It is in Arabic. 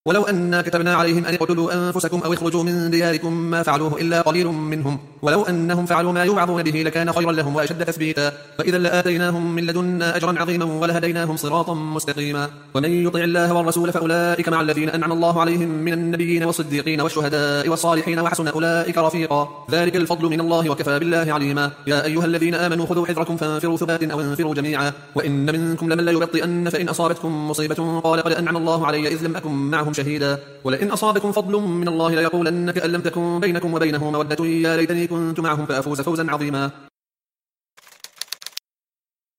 ولو أنا كتبنا عليهم أن اقتلوا أنفسكم أو اخرجوا من دياركم ما فعلوه إلا قليل منهم، ولو أنهم فعلوا ما يوعظون به لكان خيرا لهم وأشد تثبيتا، وإذا لآتيناهم من لدنا أجرا عظيما ولهديناهم صراطا مستقيما. ومن يطع الله والرسول فأولئك مع الذين أنعم الله عليهم من النبيين والصديقين والشهداء والصالحين وحسن أولئك رفيقا، ذلك الفضل من الله وكفى بالله عليما. يا أيها الذين آمنوا خذوا حذركم فانفروا ثبات أو انفروا جميعا، وإن منكم لمن ليبطئن فإن أصابتكم مصيبة قال قد أنعم الله علي إذ لم أكن معهم شهيدا، ولئن أصابكم فضل من الله ليقولن كأن لم تكن بينكم وبينه مودة يا ليتني كنت معهم فأفوز فوزا عظيما.